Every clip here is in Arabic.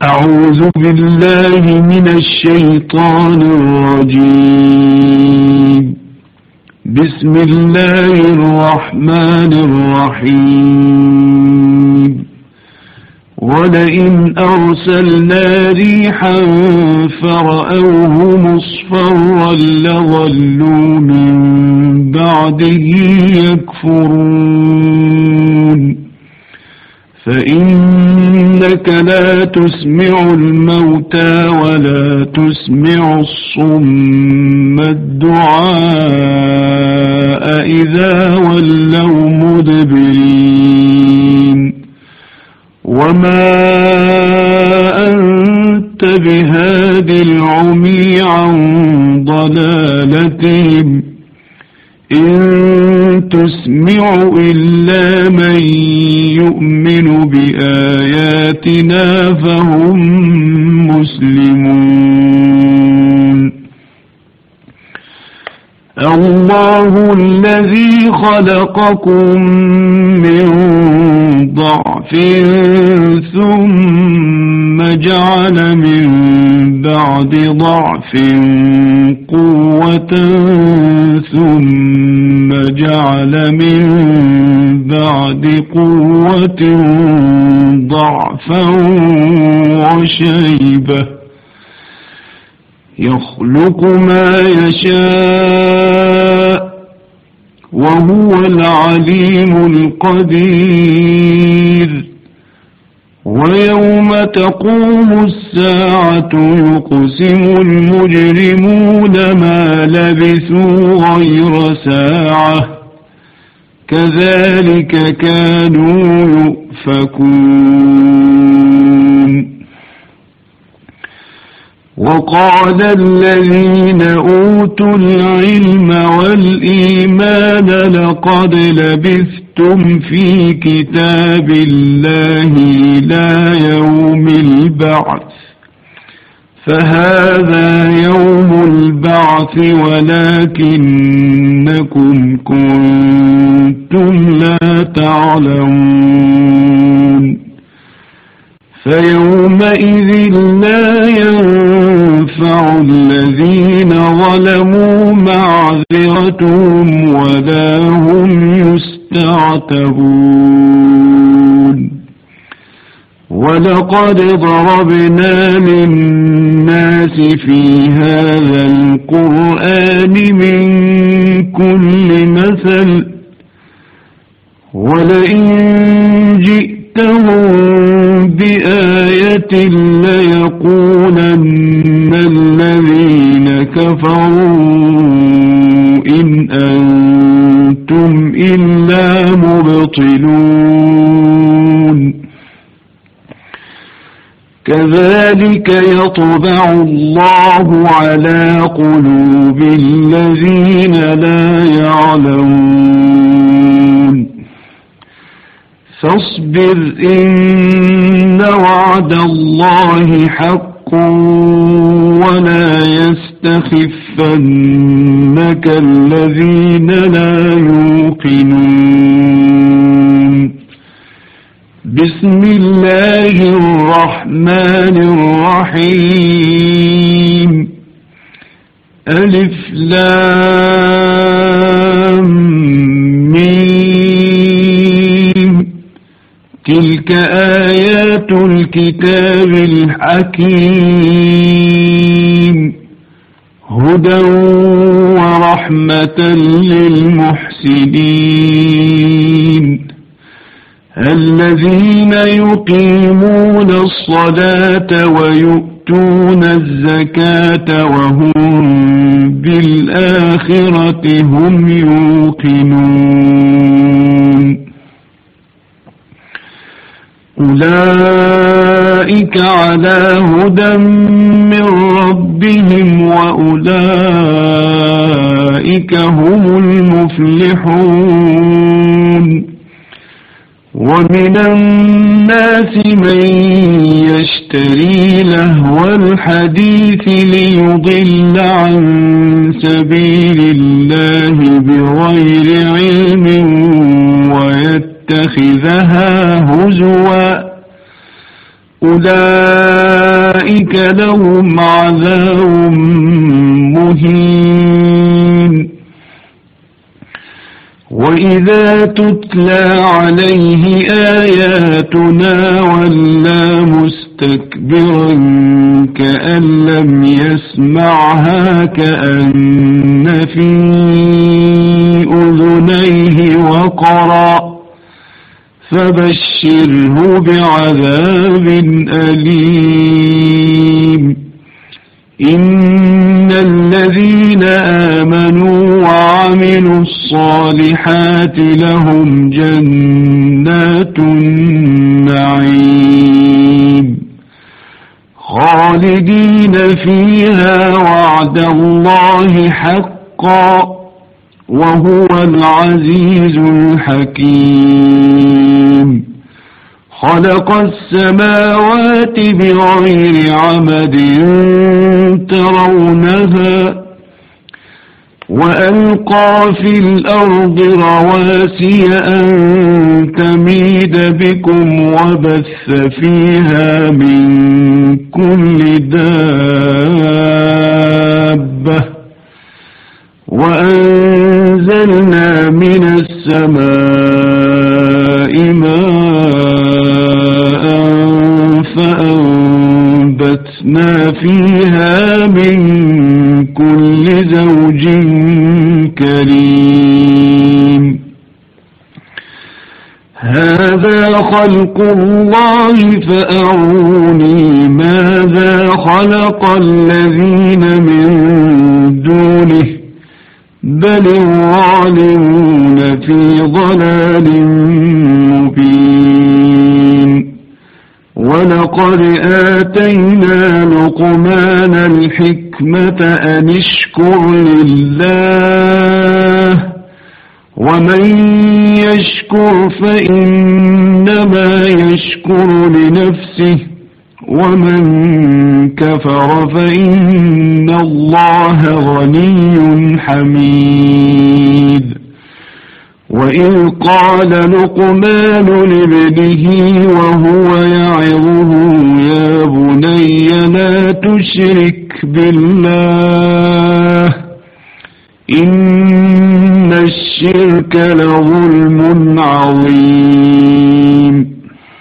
أعوذ بالله من الشيطان الرجيم. بسم الله الرحمن الرحيم. ولئن أرسلنا ريحا فرأوه مصفرا لظلوا من بعده يكفرون. فإنك لا تسمع الموتى ولا تسمع الصم الدعاء إذا ولوا مدبرين. وما أنت بهاد العمي عن ضلالتهم إن تسمع إلا من يؤمن بآياتنا فهم مسلمون. الله الذي خلقكم من ضعف ثم جعل من بعد ضعف قوة ثم جعل من بعد قوة ضعفا وشيبة يخلق ما يشاء وهو العليم القدير. ويوم تقوم الساعة يقسم المجرمون ما لبثوا غير ساعة كذلك كانوا يؤفكون. وقال الذين أوتوا العلم والإيمان لقد لبثتم في كتاب الله إلى يوم البعث فهذا يوم البعث ولكنكم كنتم لا تعلمون. فيومئذ لا ينفع الذين ظلموا معذرتهم ولا هم يستعتبون. ولقد ضربنا للناس في هذا القرآن من كل مثل ولئن جئتهم بآية ليقولن الذين كفروا إن أنتم إلا مبطلون. كذلك يطبع الله على قلوب الذين لا يعلمون. فاصبر إن وعد الله حق ولا يستخفنك الذين لا يوقنون. بسم الله الرحمن الرحيم. ألف لام ميم. تلك آيات الكتاب الحكيم هدى ورحمة للمحسنين الذين يقيمون الصلاة ويؤتون الزكاة وهم بالآخرة هم يوقنون. أولئك على هدى من ربهم وأولئك هم المفلحون. ومن الناس من يشتري لهو الحديث ليضل عن سبيل الله بغير علم ويتخذها هزوا أولئك لهم عذاب مهين. وإذا تتلى عليه آياتنا ولى مستكبرا كأن لم يسمعها كأن في أذنيه وقرا فبشره بعذاب أليم. إن الذين آمنوا وعملوا الصالحات لهم جنات النعيم خالدين فيها وعد الله حقا وهو العزيز الحكيم. خلق السماوات بغير عمد ترونها وألقى في الأرض رواسي أن تميد بكم وبث فيها من كل دابة وأنزلنا من السماء ماء فأنبتنا فيها من كل زوج كريم. هذا خلق الله فأروني ماذا خلق الذين من دونه بل الظالمون في ضلال مبين. ولقد آتينا لقمان الحكمة أن اشكر لله ومن يشكر فإنما يشكر لنفسه ومن كفر فإن الله غني حميد. وإذ قال لقمان لابنه وهو يعظه يا بني لا تشرك بالله إن الشرك لظلم عظيم.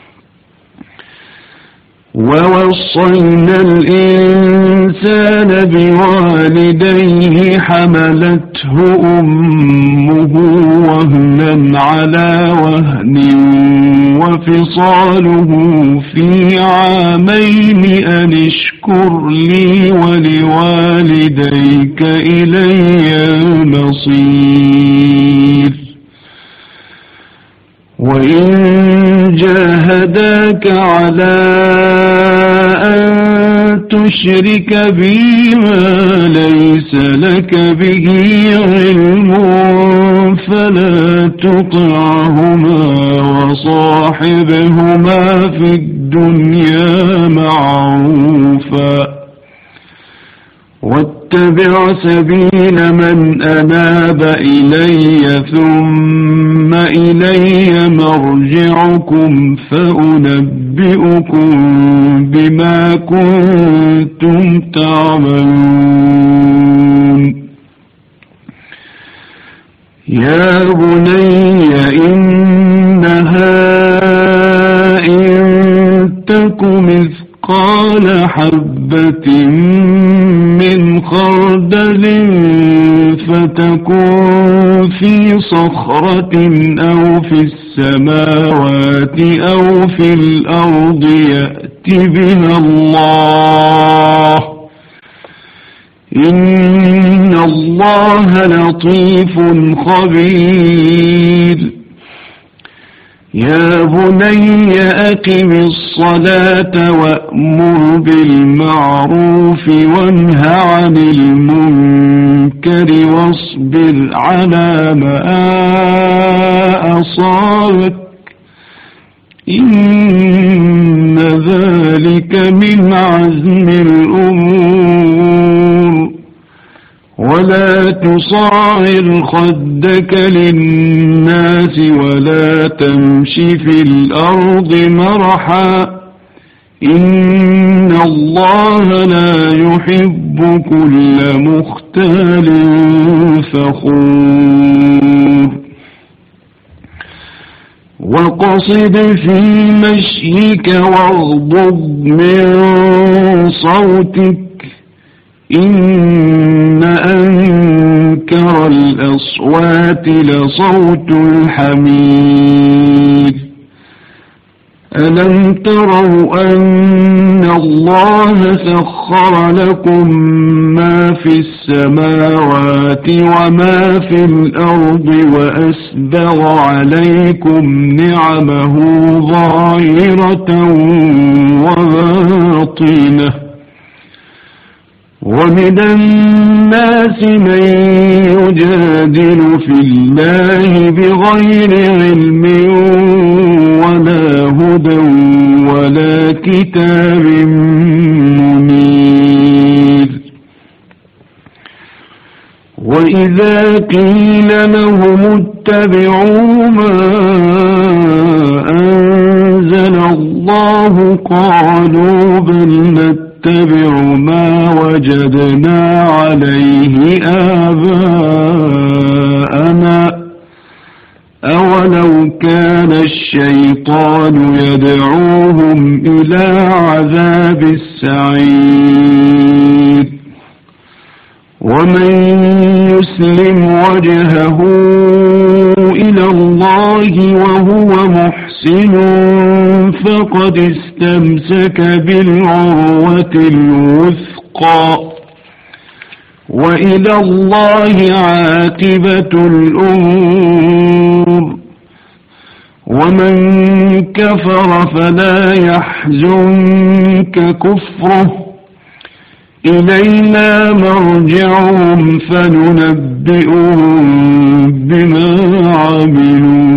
ووصينا الإنسان بوالديه حملته أمه وهنا على وهن وفصاله في عامين أن اشكر لي ولوالديك إلي المصير. وإن جاهداك على أن تشرك بي ما ليس لك به علم فلا تطعهما وصاحبهما في الدنيا معروفا واتبع سبيل من أناب إلي ثم إلي مرجعكم فأنبئكم بما كنتم تعملون. يا بني إنها إن تك مثقال حبة من خردل فتكون في صخرة أو في السماوات أو في الأرض يأت بها الله إن الله لطيف خبير. يا بني أقم الصلاة وأمر بالمعروف وانه عن المنكر واصبر على ما أصابك إن ذلك من عزم الأمور. ولا تصاعر خدك للناس ولا تمش في الأرض مرحا إن الله لا يحب كل مختال فخور وقصد في مشيك واغضض من صوتك إن أنكر الأصوات لصوت الحمير ألم تروا أن الله سخر لكم ما في السماوات وما في الأرض وأسبغ عليكم نعمه ظاهرة وباطنة ومن الناس من يجادل في الله بغير علم ولا هدى ولا كتاب منير وإذا قيل لهم اتبعوا ما أنزل الله قالوا بل نتبع ما وجدنا عليه آباءنا أولو كان الشيطان يدعوهم إلى عذاب السعير ومن يسلم وجهه إلى الله وهو محسن فقد استمسك بالعروة الوثقى وإلى الله عاقبة الأمور ومن كفر فلا يحزنك كفره إلينا مرجعهم فننبئهم بما عملوا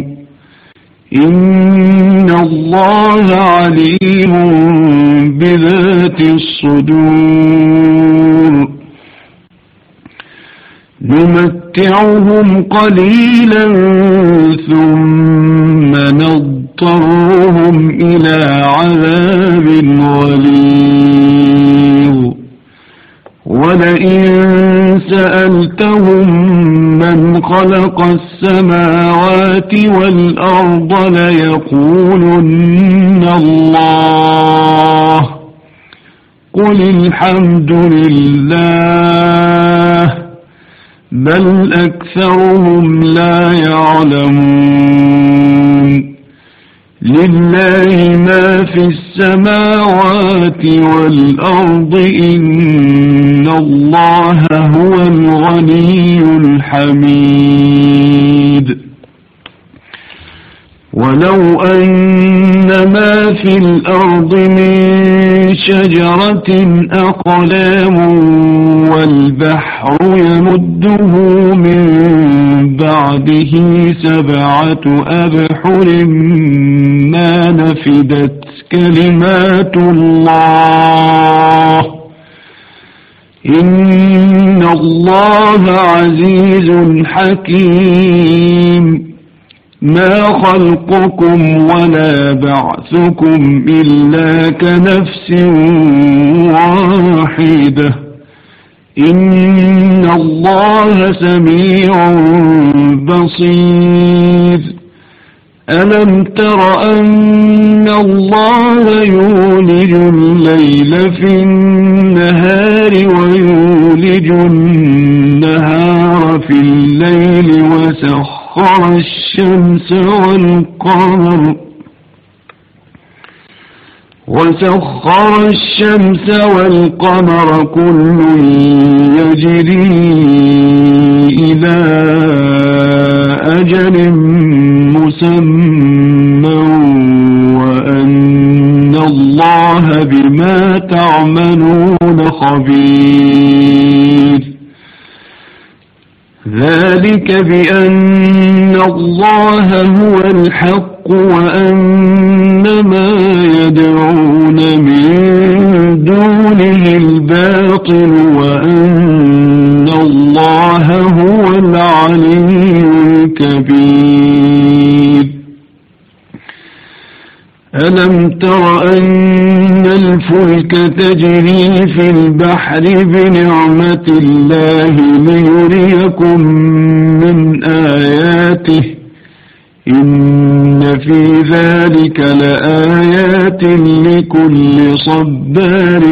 إن الله عليم بذات الصدور نمتعهم قليلا ثم نضطرهم إلى عذاب غليظ ولئن سألتهم من خلق السماوات والأرض ليقولن الله قل الحمد لله بل أكثرهم لا يعلمون لله ما في السماوات والأرض إن الله هو الغني الحميد ولو أن ما في الأرض من شجرة أقلام والبحر يمده من بعده 7 أبحر ما نفدت كلمات الله إن الله عزيز حكيم ما خلقكم ولا بعثكم إلا كنفس واحدة إن الله سميع بصير ألم تر أن الله يولج الليل في النهار ويولج النهار في الليل وسخر الشمس والقمر كل يجري إلى أجل مسمى وأن الله بما تعملون خبير ذلك بأن الله هو الحق وأن ما يدعون من دونه الباطل وأن الله هو العلي الكبير ألم تر أن الفلك تجري في البحر بنعمة الله ليريكم من آياته إن في ذلك لآيات لكل صبار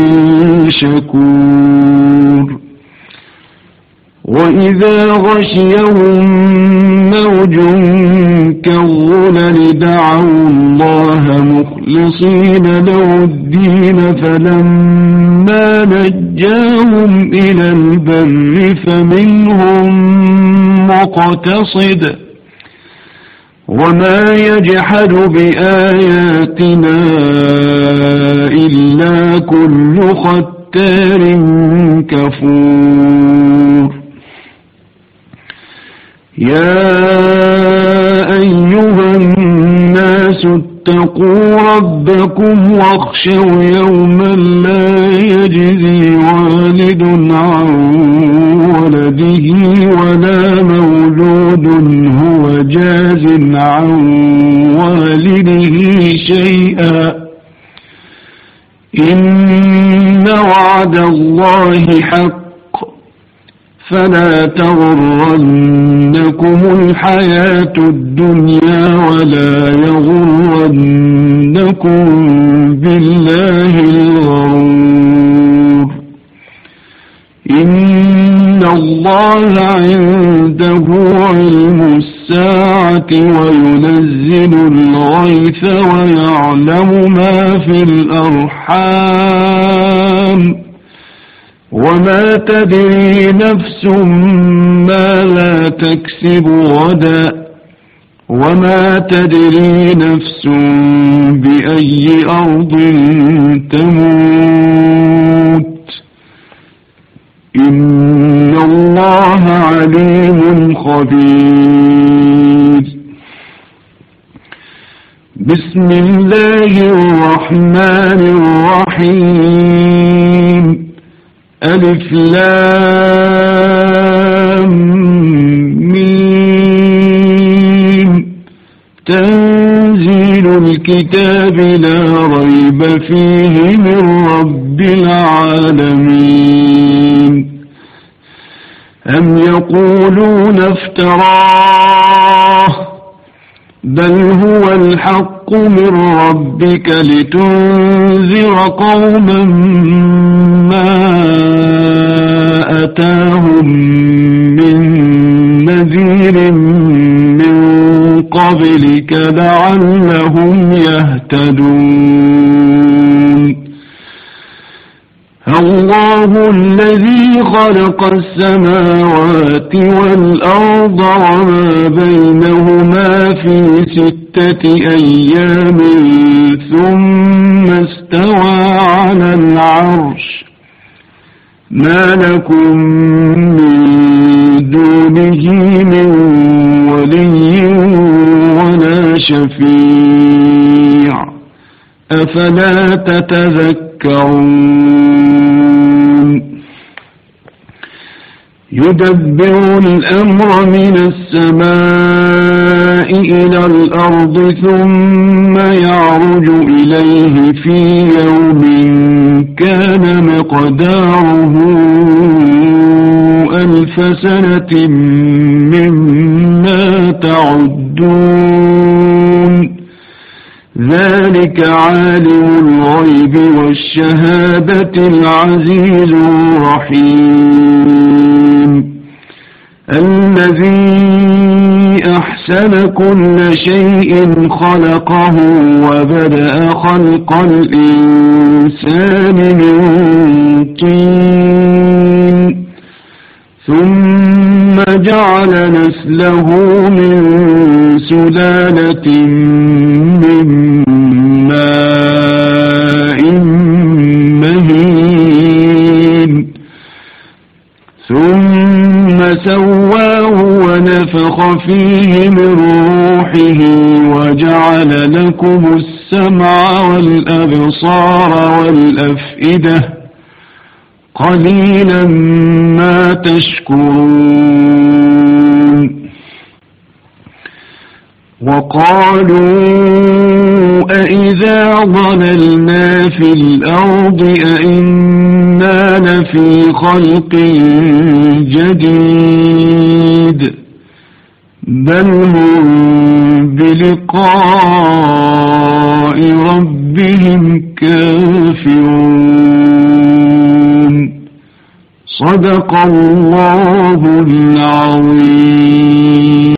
شكور وإذا غشيهم موج كالظلل دعوا الله مخلصين له الدين فلما نجاهم إلى البر فمنهم مقتصد وما يجحد بآياتنا إلا كل ختار كفور يا أيها الناس اتقوا ربكم واخشوا يوما لا يجزي والد عن ولده ولا مولود هو جاز عن والده شيئا إن وعد الله حق فلا تغرنكم الحياة الدنيا ولا يغرنكم بالله الغرور إن الله عنده علم الساعة وينزل الغيث ويعلم ما في الأرحام وما تدري نفس ماذا تكسب غدا وما تدري نفس بأي أرض تموت إن الله عليم خبير بسم الله الرحمن الرحيم ألف لام ميم تنزيل الكتاب لا ريب فيه من رب العالمين أم يقولون افتراه بل هو الحق من ربك لتنذر قوما ما أتاهم من نذير من قبلك لعلهم يهتدون الله الذي خلق السماوات والأرض وما بينهما في 6 أيام ثم استوى على العرش ما لكم من دونه من ولي ولا شفيع أفلا تتذكرون يدبر الأمر من السماء إلى الأرض ثم يعرج إليه في يوم كان مقداره 1000 سنة مما تعدون ذلك عالم الغيب والشهادة العزيز الرحيم الذي أحسن كل شيء خلقه وبدأ خلق الإنسان من طين ثم جعل نسله من سلالة من ماء مهين ثم سواه ونفخ فيه من روحه وجعل لكم السمع والأبصار والأفئدة قليلا ما تشكرون وقالوا أإذا ضللنا في الأرض أئنا لفي خلق جديد بل هم بلقاء ربهم كافرون صدق الله العظيم.